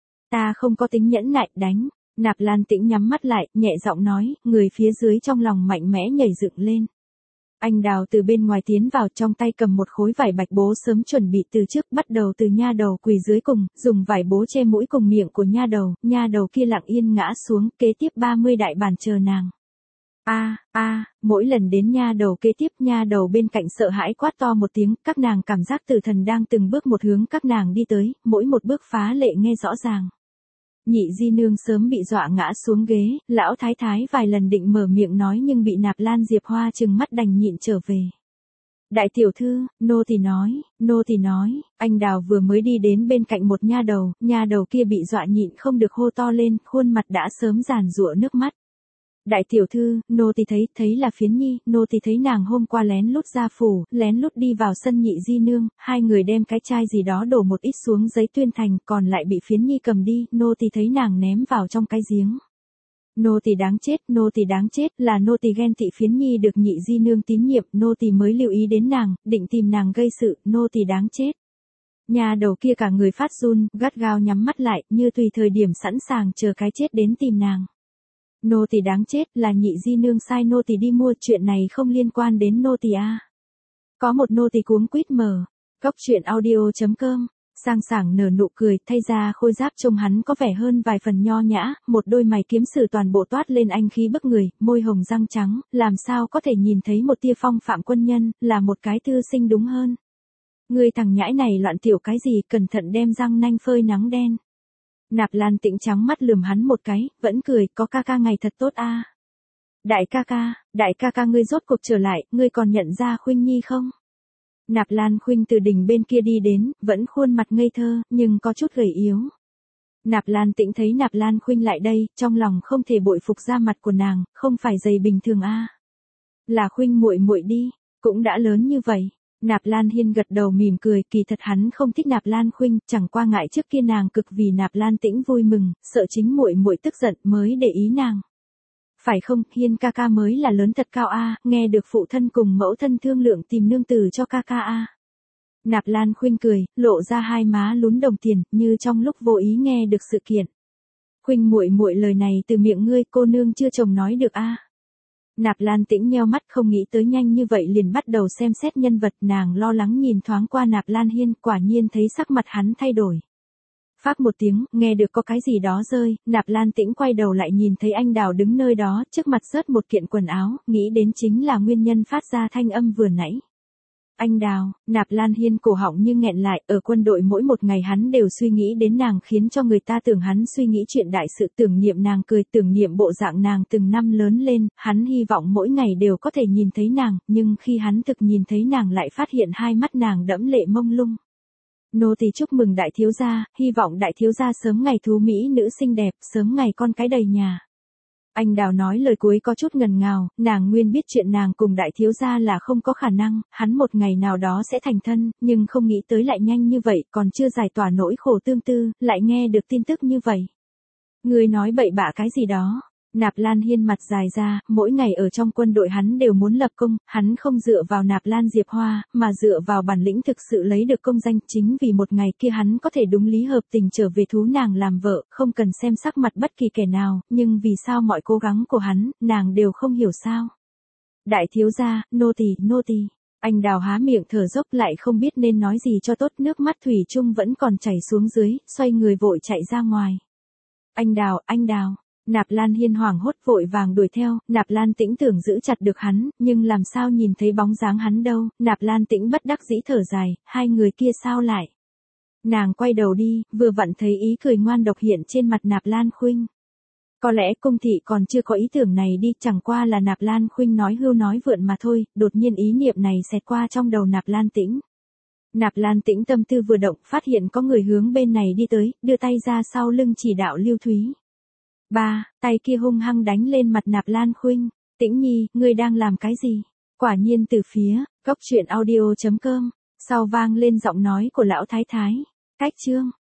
Ta không có tính nhẫn nại, đánh. Nạp Lan Tĩnh nhắm mắt lại, nhẹ giọng nói, người phía dưới trong lòng mạnh mẽ nhảy dựng lên. Anh Đào từ bên ngoài tiến vào, trong tay cầm một khối vải bạch bố sớm chuẩn bị từ trước, bắt đầu từ nha đầu quỳ dưới cùng, dùng vải bố che mũi cùng miệng của nha đầu, nha đầu kia lặng yên ngã xuống, kế tiếp ba mươi đại bản chờ nàng. A, a, mỗi lần đến nha đầu kế tiếp, nha đầu bên cạnh sợ hãi quát to một tiếng, các nàng cảm giác tử thần đang từng bước một hướng các nàng đi tới, mỗi một bước phá lệ nghe rõ ràng. Nhị di nương sớm bị dọa ngã xuống ghế, lão thái thái vài lần định mở miệng nói nhưng bị Nạp Lan Diệp Hoa trừng mắt đành nhịn trở về. Đại tiểu thư, nô tỳ nói, nô tỳ nói, anh Đào vừa mới đi đến bên cạnh một nha đầu, nha đầu kia bị dọa nhịn không được hô to lên, khuôn mặt đã sớm giàn giụa nước mắt. Đại tiểu thư, nô tỳ thấy, thấy là Phiến Nhi, nô tỳ thấy nàng hôm qua lén lút ra phủ, lén lút đi vào sân nhị di nương, hai người đem cái chai gì đó đổ một ít xuống giấy tuyên thành, còn lại bị Phiến Nhi cầm đi, nô tỳ thấy nàng ném vào trong cái giếng. Nô tỳ đáng chết, nô tỳ đáng chết, là nô tỳ ghen tị Phiến Nhi được nhị di nương tín nhiệm, nô tỳ mới lưu ý đến nàng, định tìm nàng gây sự, nô tỳ đáng chết. Nhà đầu kia cả người phát run, gắt gao nhắm mắt lại, như tùy thời điểm sẵn sàng chờ cái chết đến tìm nàng. Nô tỳ đáng chết, là nhị di nương sai nô tỳ đi mua, chuyện này không liên quan đến nô tỳ a. Có một nô tỳ cuống quýt mở. Cốc truyện audio chấm com, sang sảng nở nụ cười, thay ra khôi giáp trông hắn có vẻ hơn vài phần nho nhã, một đôi mày kiếm sử toàn bộ toát lên anh khí bức người, môi hồng răng trắng, làm sao có thể nhìn thấy một tia phong phạm quân nhân, là một cái thư sinh đúng hơn. Người thằng nhãi này loạn tiểu cái gì, cẩn thận đem răng nanh phơi nắng đen. Nạp Lan Tĩnh trắng mắt lườm hắn một cái, vẫn cười, có ca ca ngày thật tốt a. Đại ca ca, đại ca ca ngươi rốt cuộc trở lại, ngươi còn nhận ra Khuynh Nhi không? Nạp Lan Khuynh từ đỉnh bên kia đi đến, vẫn khuôn mặt ngây thơ, nhưng có chút gầy yếu. Nạp Lan Tĩnh thấy Nạp Lan Khuynh lại đây, trong lòng không thể bội phục da mặt của nàng, không phải dày bình thường a. Là Khuynh muội muội đi, cũng đã lớn như vậy. Nạp Lan Hiên gật đầu mỉm cười, kỳ thật hắn không thích Nạp Lan Khuynh, chẳng qua ngại trước kia nàng cực vì Nạp Lan Tĩnh vui mừng, sợ chính muội muội tức giận mới để ý nàng. Phải không, Hiên ca ca mới là lớn thật cao a, nghe được phụ thân cùng mẫu thân thương lượng tìm nương tử cho ca ca a. Nạp Lan Khuynh cười, lộ ra hai má lún đồng tiền, như trong lúc vô ý nghe được sự kiện. Khuynh muội muội lời này từ miệng ngươi, cô nương chưa chồng nói được a. Nạp Lan Tĩnh nheo mắt không nghĩ tới nhanh như vậy liền bắt đầu xem xét nhân vật, nàng lo lắng nhìn thoáng qua Nạp Lan Hiên, quả nhiên thấy sắc mặt hắn thay đổi. Phác một tiếng, nghe được có cái gì đó rơi, Nạp Lan Tĩnh quay đầu lại nhìn thấy anh Đào đứng nơi đó, trước mặt rớt một kiện quần áo, nghĩ đến chính là nguyên nhân phát ra thanh âm vừa nãy. Anh Đào, Nạp Lan Hiên cổ họng như nghẹn lại, ở quân đội mỗi một ngày hắn đều suy nghĩ đến nàng, khiến cho người ta tưởng hắn suy nghĩ chuyện đại sự, tưởng niệm nàng cười, tưởng niệm bộ dạng nàng từng năm lớn lên, hắn hy vọng mỗi ngày đều có thể nhìn thấy nàng, nhưng khi hắn thực nhìn thấy nàng lại phát hiện hai mắt nàng đẫm lệ mông lung. Nô tỳ chúc mừng đại thiếu gia, hy vọng đại thiếu gia sớm ngày thú mỹ nữ xinh đẹp, sớm ngày con cái đầy nhà. Anh Đào nói lời cuối có chút ngần ngào, nàng nguyên biết chuyện nàng cùng đại thiếu gia là không có khả năng, hắn một ngày nào đó sẽ thành thân, nhưng không nghĩ tới lại nhanh như vậy, còn chưa giải tỏa nỗi khổ tương tư, lại nghe được tin tức như vậy. Người nói bậy bạ cái gì đó. Nạp Lan Hiên mặt dài ra, mỗi ngày ở trong quân đội hắn đều muốn lập công, hắn không dựa vào Nạp Lan Diệp Hoa, mà dựa vào bản lĩnh thực sự lấy được công danh, chính vì một ngày kia hắn có thể đúng lý hợp tình trở về thú nàng làm vợ, không cần xem sắc mặt bất kỳ kẻ nào, nhưng vì sao mọi cố gắng của hắn, nàng đều không hiểu sao. Đại thiếu gia, nô tỳ, nô tỳ. Anh Đào há miệng thở dốc lại không biết nên nói gì cho tốt, nước mắt thủy chung vẫn còn chảy xuống dưới, xoay người vội chạy ra ngoài. Anh Đào, anh Đào. Nạp Lan Hiên hoảng hốt vội vàng đuổi theo, Nạp Lan Tĩnh tưởng giữ chặt được hắn, nhưng làm sao nhìn thấy bóng dáng hắn đâu, Nạp Lan Tĩnh bất đắc dĩ thở dài, hai người kia sao lại. Nàng quay đầu đi, vừa vặn thấy ý cười ngoan độc hiện trên mặt Nạp Lan Khuynh. Có lẽ cung thị còn chưa có ý tưởng này đi, chẳng qua là Nạp Lan Khuynh nói hưu nói vượn mà thôi, đột nhiên ý niệm này xẹt qua trong đầu Nạp Lan Tĩnh. Nạp Lan Tĩnh tâm tư vừa động, phát hiện có người hướng bên này đi tới, đưa tay ra sau lưng chỉ đạo Lưu Thúy. Ba, tay kia hung hăng đánh lên mặt Nạp Lan Khuynh. Tĩnh Nhi, ngươi đang làm cái gì? Quả nhiên từ phía, cốc truyện audio chấm com, sau vang lên giọng nói của lão thái thái. Cách chương.